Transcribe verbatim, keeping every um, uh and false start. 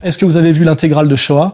Est-ce que vous avez vu l'intégrale de Shoah?